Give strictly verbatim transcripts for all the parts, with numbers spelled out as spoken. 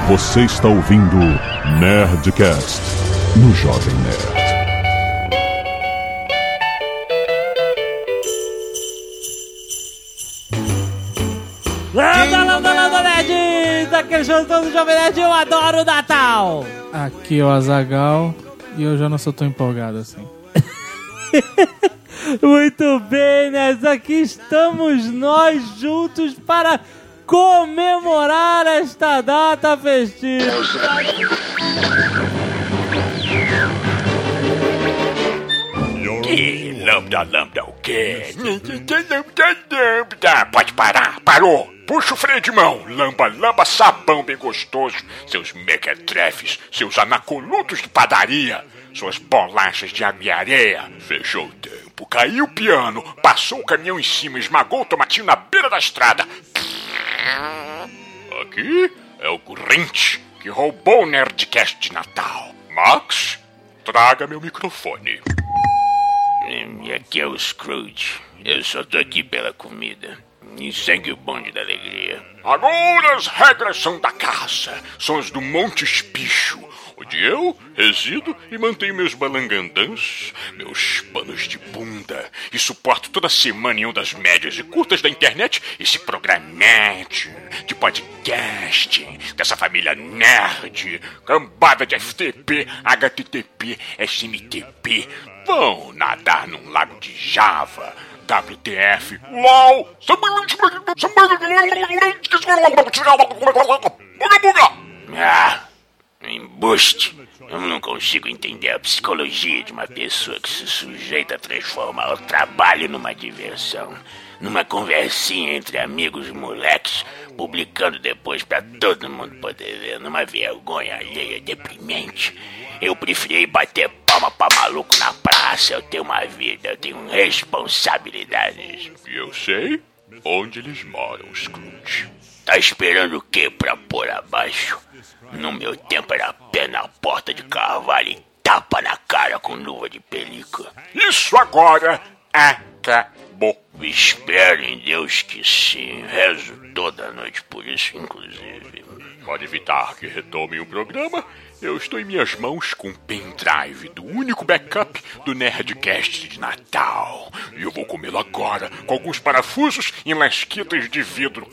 Você está ouvindo Nerdcast no Jovem Nerd. Landa, landa, landa, nerds! Aqui é o João do Jovem Nerd, eu adoro o Natal! Aqui é o Azaghal e eu já não sou tão empolgado assim. Muito bem, nerds, aqui estamos nós juntos para comemorar esta data festiva. Que lambda, lambda o quê? Lambda, lambda. Pode parar, parou. Puxa o freio de mão, lamba, lamba, sabão bem gostoso. Seus mequetrefes, seus anacolutos de padaria, suas bolachas de ame-areia. Fechou o tempo, caiu o piano, passou o caminhão em cima, esmagou o tomatinho na beira da estrada. Aqui é o Grinch que roubou o Nerdcast de Natal. Max, traga meu microfone. E aqui é o Scrooge. Eu só tô aqui pela comida. E segue o bonde da alegria. Agora as regras são da casa. São as do Monte Espicho, onde eu resido e mantenho meus balangandãs, meus panos de bunda, e suporto toda semana em ondas médias e curtas da internet esse programete de podcast dessa família nerd, cambada de F T P, H T T P, S M T P. Vão nadar num lago de Java, W T F, LOL, Ah, embuste. Eu não consigo entender a psicologia de uma pessoa que se sujeita a transformar o trabalho numa diversão, numa conversinha entre amigos e moleques, publicando depois pra todo mundo poder ver, numa vergonha alheia deprimente. Eu preferi bater palma pra maluco na praça. Eu tenho uma vida, eu tenho responsabilidades. E eu sei onde eles moram, Scrooge. Tá esperando o quê pra pôr abaixo? No meu tempo era pé na porta de carvalho e tapa na cara com luva de pelica. Isso agora acabou. Espero em Deus que sim. Rezo toda noite por isso, inclusive. Para evitar que retomem o programa, eu estou em minhas mãos com o pendrive do único backup do Nerdcast de Natal. E eu vou comê-lo agora, com alguns parafusos e lasquitas de vidro.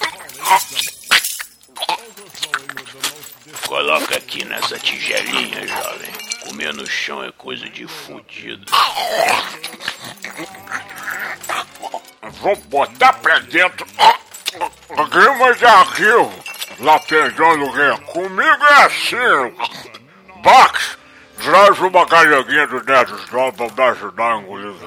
Coloca aqui nessa tigelinha, jovem. Comer no chão é coisa de fudido. Vou botar pra dentro. Quem mais é aqui? Lá pegando o quê? Comigo é assim. Bax, traz uma carreguinha do Nerd Store pra me ajudar a engolir isso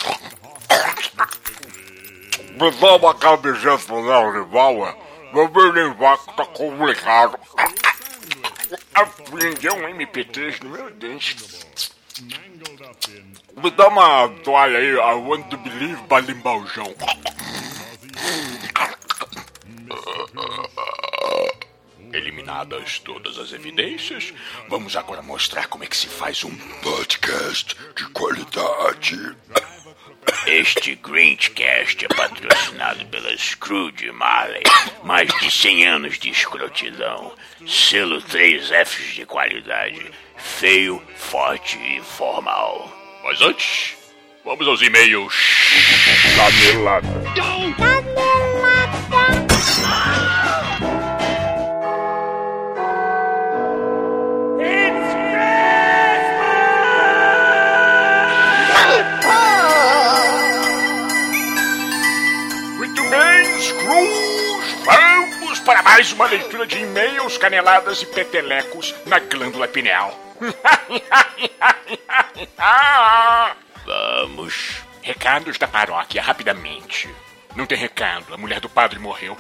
aqui. Me dá uma camiseta pro Léo Lival, meu bem que tá complicado. Aprendeu um M P três no meu dente. Me dá uma toalha aí, I want to believe, balimbaujão. Eliminadas todas as evidências, vamos agora mostrar como é que se faz um podcast de qualidade. Este Grinchcast é patrocinado pela Scrooge Marley. Mais de cem anos de escrotidão. Selo três Fs de qualidade. Feio, forte e formal. Mas antes, vamos aos e-mails. Canelada. Vamos para mais uma leitura de e-mails, caneladas e petelecos na glândula pineal. Vamos. Recados da paróquia, rapidamente. Não tem recado, a mulher do padre morreu.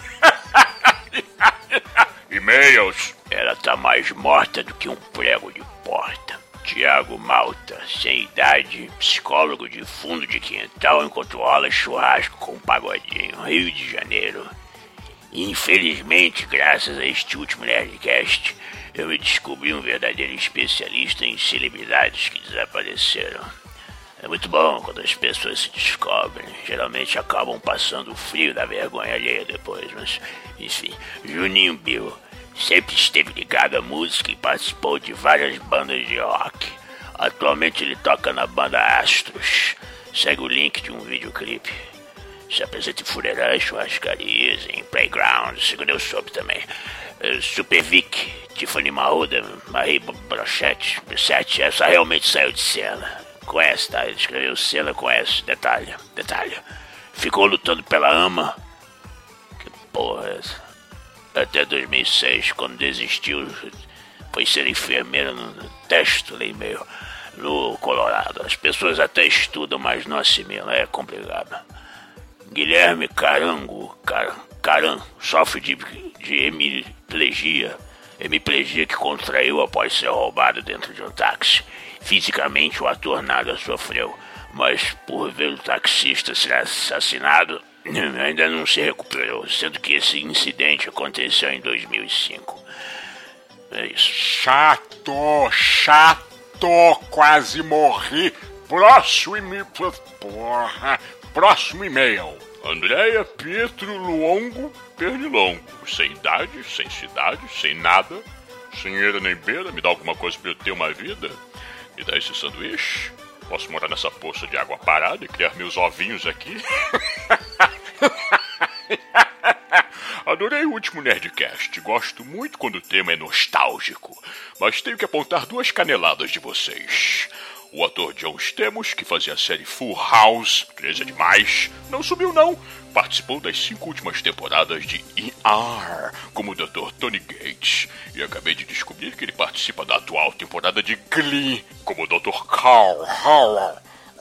E-mails. Ela tá mais morta do que um prego de porta. Tiago Malta, sem idade, psicólogo de fundo de quintal enquanto rola churrasco com um pagodinho, Rio de Janeiro. Infelizmente, graças a este último Nerdcast, eu me descobri um verdadeiro especialista em celebridades que desapareceram. É muito bom quando as pessoas se descobrem. Geralmente acabam passando o frio da vergonha alheia depois, mas, enfim, Juninho Bill, Sempre esteve ligado à música e participou de várias bandas de rock. Atualmente ele toca na banda Astros. Segue o link de um videoclipe. Se apresenta em fuleirais, churrascarias, em playgrounds, segundo eu soube também. Super Vic, Tiffany Mahuda, Marie Brochette, Brissette, essa realmente saiu de cena. Conhece, tá? Ele escreveu cena, conhece, detalhe, detalhe. Ficou lutando pela ama. Que porra é essa? Até dois mil e seis, quando desistiu, foi ser enfermeira no texto, ali meio no Colorado. As pessoas até estudam, mas não assimilam, é complicado. Guilherme Carango, Car, Caran, sofre de, de hemiplegia, hemiplegia que contraiu após ser roubado dentro de um táxi. Fisicamente o ator nada sofreu, mas por ver o taxista ser assassinado, ainda não se recuperou, sendo que esse incidente aconteceu em dois mil e cinco. É isso. Chato, chato, quase morri. Próximo e-mail, porra. Próximo e-mail. Andréia Pietro Luongo Pernilongo. Sem idade, sem cidade, sem nada. Sem eira nem beira. Me dá alguma coisa pra eu ter uma vida? Me dá esse sanduíche? Posso morar nessa poça de água parada e criar meus ovinhos aqui? Adorei o último Nerdcast. Gosto muito quando o tema é nostálgico. Mas tenho que apontar duas caneladas de vocês. O ator John Stamos, que fazia a série Full House, treze demais, não subiu não. Participou das cinco últimas temporadas de E R, como o doutor Tony Gates. E acabei de descobrir que ele participa da atual temporada de Glee, como o doutor Carl Howell.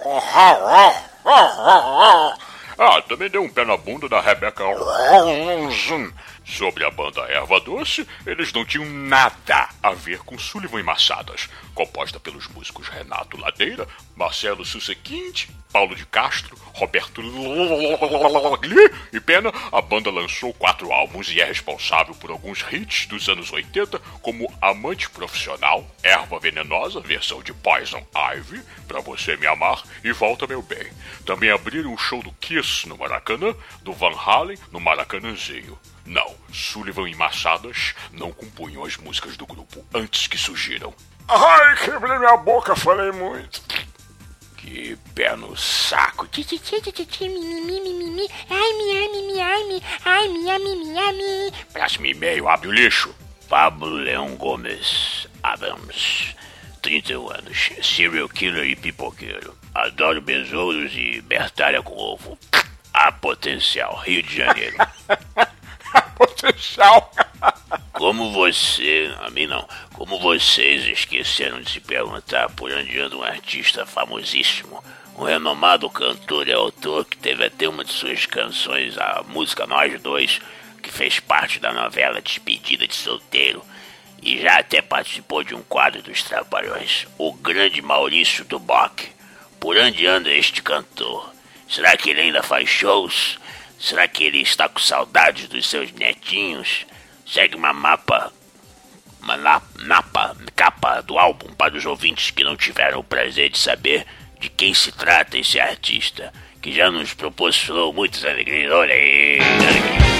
Ah, também deu um pé na bunda da Rebecca Ronson. Sobre a banda Erva Doce, eles não tinham nada a ver com Sullivan e Massadas, composta pelos músicos Renato Ladeira, Marcelo Susequinte, Paulo de Castro, Roberto e Pena. A banda lançou quatro álbuns e é responsável por alguns hits dos anos oitenta, como Amante Profissional, Erva Venenosa, versão de Poison Ivy, Pra Você Me Amar e Volta Meu Bem. Também abriram o show do Kiss no Maracanã, do Van Halen no Maracanãzinho. Não, Sullivan e Massadas não compunham as músicas do grupo antes que surgiram. Ai, quebrei minha boca, falei muito. Que pé no saco. Próximo e-mail, abre o lixo. Pablo Leão Gomes Abrams, trinta e um anos, serial killer e pipoqueiro. Adoro besouros e bertalha com ovo. A Potencial, Rio de Janeiro. Potencial. Como você, a mim não, como vocês esqueceram de se perguntar por onde anda um artista famosíssimo, um renomado cantor e autor que teve até uma de suas canções, a música Nós Dois, que fez parte da novela Despedida de Solteiro e já até participou de um quadro dos Trapalhões, o grande Maurício Duboc. Por onde anda este cantor? Será que ele ainda faz shows? Será que ele está com saudades dos seus netinhos? Segue uma mapa, uma napa, capa do álbum para os ouvintes que não tiveram o prazer de saber de quem se trata esse artista, que já nos proporcionou muitas alegrias. Olha aí, alegrias.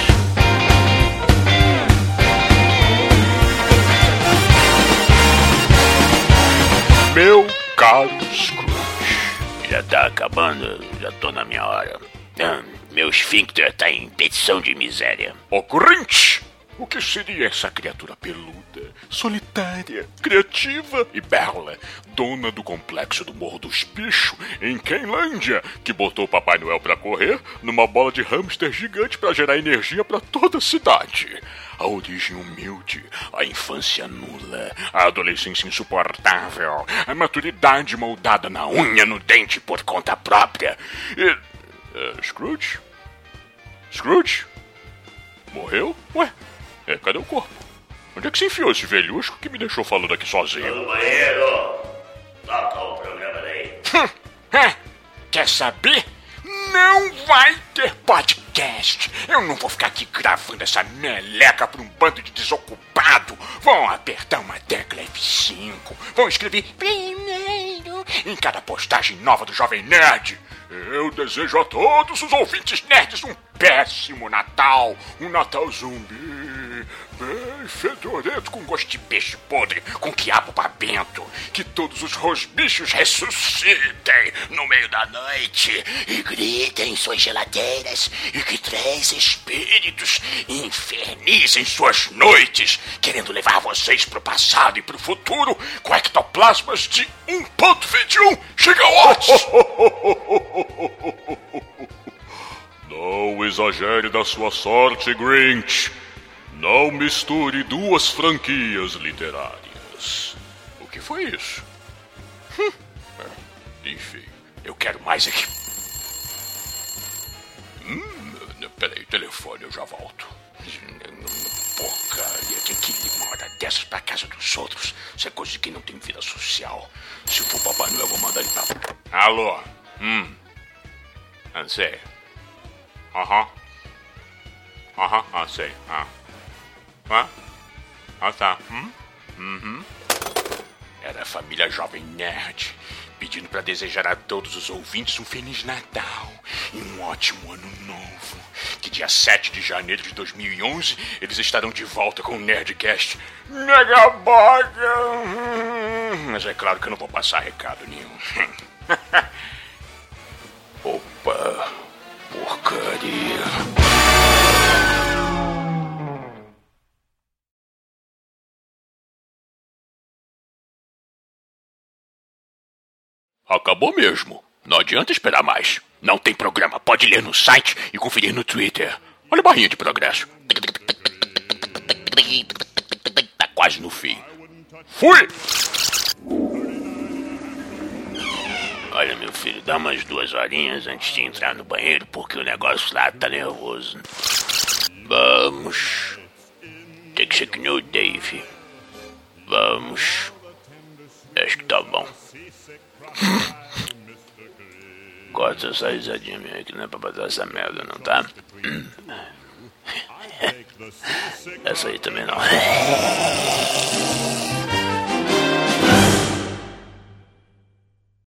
Meu caro Scrooge, já tá acabando, já tô na minha hora. Hum. Meu esfíncter tá em petição de miséria. Ocorrente! O que seria essa criatura peluda, solitária, criativa e bela, dona do complexo do Morro dos Bichos, em Quenlândia, que botou o Papai Noel pra correr numa bola de hamster gigante pra gerar energia pra toda a cidade? A origem humilde, a infância nula, a adolescência insuportável, a maturidade moldada na unha no dente por conta própria e... Uh, Scrooge? Scrooge? Morreu? Ué, é, cadê o corpo? Onde é que se enfiou esse velhusco que me deixou falando aqui sozinho? No banheiro! Toca o programa daí. Quer saber? Não vai ter podcast. Eu não vou ficar aqui gravando essa meleca pra um bando de desocupado. Vão apertar uma tecla F cinco. Vão escrever primeiro em cada postagem nova do Jovem Nerd. Eu desejo a todos os ouvintes nerds um péssimo Natal. Um Natal zumbi. bem fedorento, com gosto de peixe podre, com quiabo babento. Que todos os rosbichos ressuscitem no meio da noite e gritem em suas geladeiras, e que três espíritos infernizem suas noites, querendo levar vocês pro passado e pro futuro com ectoplasmas de um ponto vinte e um gigawatts. Não exagere da sua sorte, Grinch. Não misture duas franquias literárias. O que foi isso? Hum. Enfim, eu quero mais aqui. Hum, peraí, telefone, eu já volto. Porcaria, quem que lhe manda dessas pra casa dos outros? Isso é coisa de quem não tem vida social. Se for Papai Noel, eu vou mandar ele pra... Alô? Hum. Não sei. Aham. Aham, ah, sei. Ah. Ah? Ah, tá. Hum? Uhum. Era a família Jovem Nerd, pedindo para desejar a todos os ouvintes um Feliz Natal e um ótimo Ano Novo. Que dia sete de janeiro de dois mil e onze eles estarão de volta com o Nerdcast Megaboga. Mas é claro que eu não vou passar recado nenhum. Opa, porcaria. Acabou mesmo. Não adianta esperar mais. Não tem programa. Pode ler no site e conferir no Twitter. Olha a barrinha de progresso. Tá quase no fim. Fui! Olha, meu filho, dá umas duas horinhas antes de entrar no banheiro, porque o negócio lá tá nervoso. Vamos. Tem que ser que nem o Dave. Vamos. Acho que tá bom. Corta essa risadinha minha aqui, não é pra botar essa merda não, tá? Essa aí também não.